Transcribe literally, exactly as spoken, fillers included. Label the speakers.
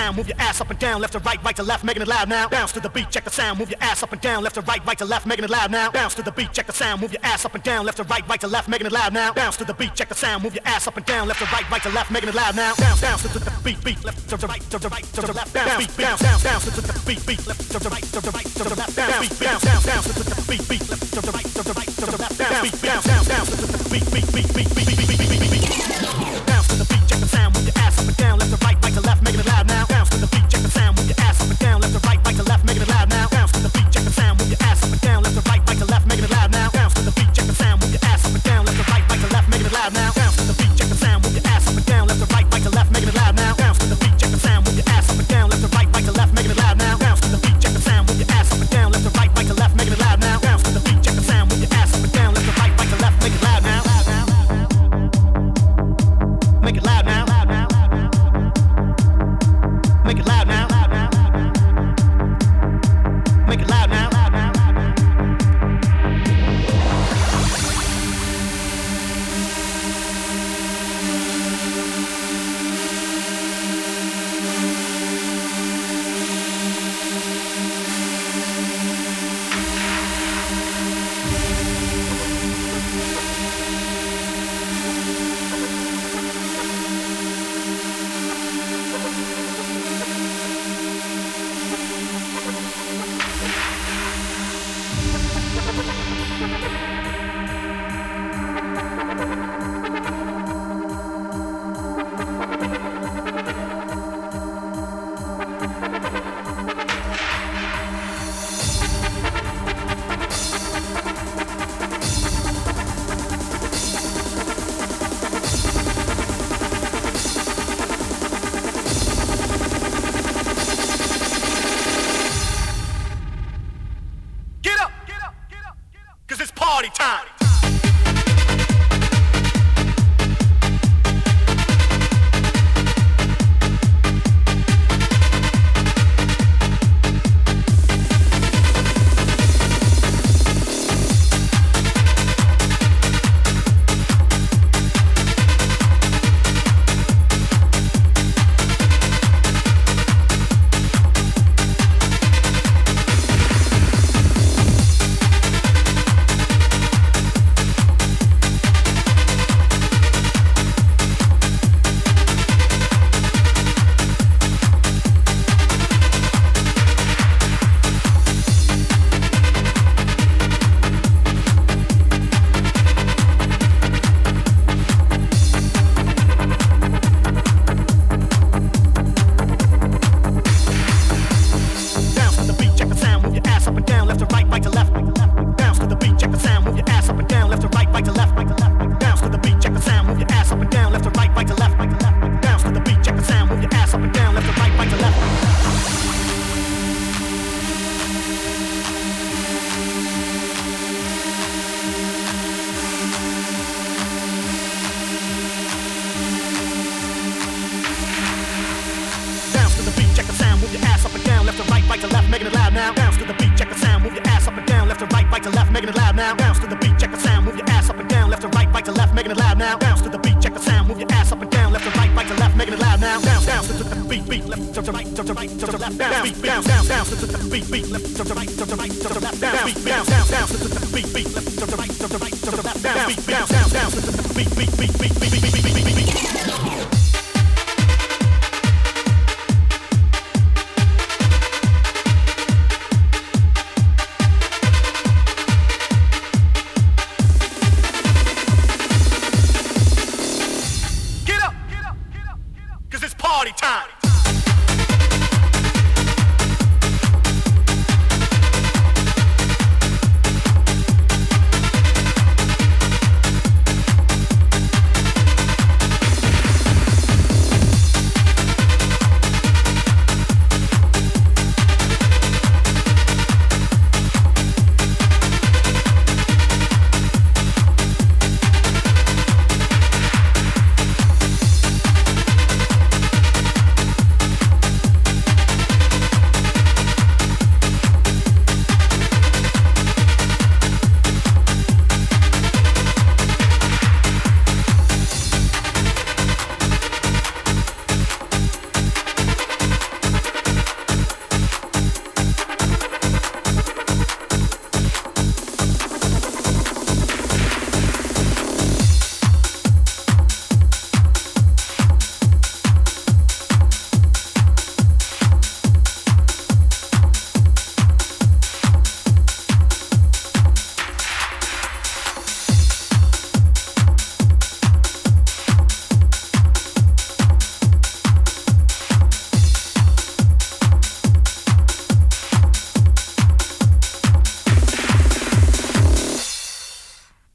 Speaker 1: sound, move your ass up and down, left to right, right to left, making it loud now. Bounce to the beat, check the sound, move your ass up and down, left to right, right to left, making it loud now. Bounce to the beat, check the sound, move your ass up and down, left to right, right to left, making it loud now. Bounce to the beat, check the sound, move your ass up and down, left to right, right to left, making it loud now. Bounce, bounce to the beat, beat, left to the right, to the right, to the left, bounce, beat, bounce, bounce, bounce to the beat, beat, left to the right, to the right, to the left, bounce, beat, bounce, bounce, bounce to the beat, beat, left to the right, to the right, to the left, bounce, beat, bounce, bounce, bounce to the beat, beat, beat, beat, beat, beat, beat, beat, beat, beat. Bounce to the beat, check the sound, move your ass up and down, left to right, right to left, making it loud now. Bounce to the beat, check the sound, move your ass up and down, left to right, right to left, making it loud now. Bounce to the beat, check the sound, move your ass up and down, left to right, right to left, making it loud now. Bounce to the beat, check the sound, move your ass up and down, left to right, right to left, making it loud now. Bounce to the beat, check the sound, move your ass up and down, left to right, right to left, making it loud now. Bounce to the beat, check the sound, move your ass up and down, left to right, right to left, making it loud now. Bounce to the beat, check the sound, move your ass up and down, left to right, right to left, making it loud now. Bounce to the beat, check the sound, move your ass up and down, left to right, right to left, make it loud now. Make it loud now. Make it loud now. Make it loud now. Party time. Making it loud now. Bounce to the beat, check the sound, move your ass up and down, left to right, right to left, making it loud now. Bounce to the beat, check the sound, move your ass up and down, left to right, right to left, making it loud now. Bounce to the beat, check the sound, move your ass up and down, left to right, right to left, making it loud now. Bounce, bounce to the beat, beat, left to the right, to the right, to the left, bounce, beat, bounce, bounce, bounce to the beat, beat, left to the right, to the right, to the left, bounce, beat, bounce, bounce, bounce to the beat, beat, left to the right, to the right, to the left, bounce, beat, bounce, bounce, bounce to the beat, beat, beat, beat, beat.